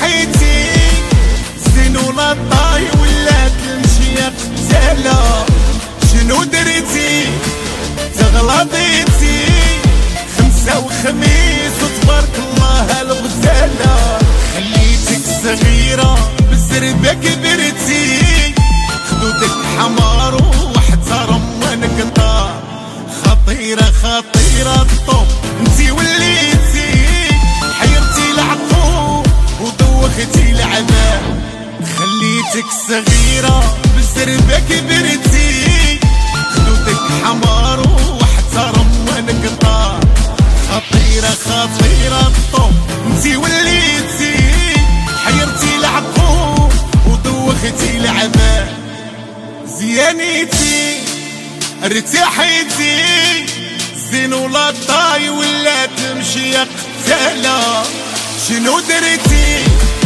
ارتاحيتي زين ولا طاي ولا تمشي قتالة. شنو درتي تغلطيتي خمسة وخميس وتبارك الله الغزالة. خليتك صغيرة بالزربة كبرتي خدودك حمار وحتى رمان قطار. خطيرة خطيرة الطوب انتي وليتي حيرتي العقول ودوختي العذاب. خليتك صغيرة بالزربة كبرتي خدودك حمار وحتى رمان قطار. خطيرة خطيرة الطوب انتي وليتي حيرتي العقول ودوختي العذاب. زيانيتي ارتاحيتي زين ولا طاي ولا تمشي قتالة. شنو درتي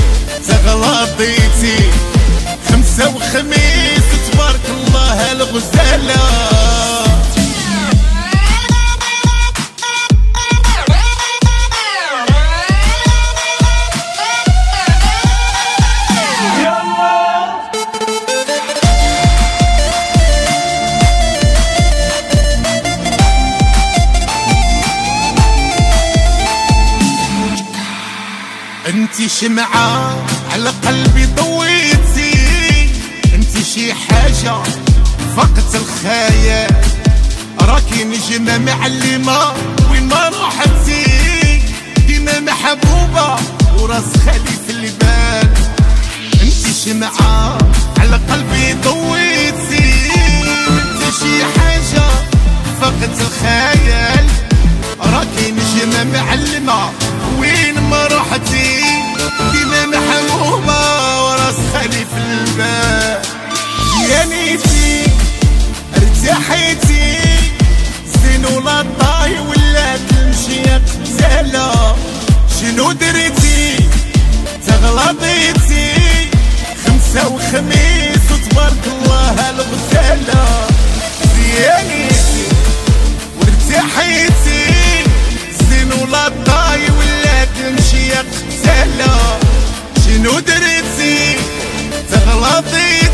تغلطيتي خمسة وخميس تبارك الله الغزالة. انتي شمعة على قلبي ضويتي انتي شي حاجة فقت الخيال. راكي نجمة معلمة وين ما روحتي ديما محبوبة وراس خالي في البال. انتي شمعة على قلبي ضويتي انتي شي حاجة فقت الخيال. راكي نجمة معلمة وين ما روحتي ديما محبوبة وراس خالي في البال. زيانيتي ارتاحيتي زين ولا طاي ولا تمشي قتالة. شنو درتي تغلطيتي خمسة وخميس وتبارك الله الغزالة. زيانيتي وارتاحيتي زين ولا طاي ولا تمشي قتالة. شنو درتي تغلطيتي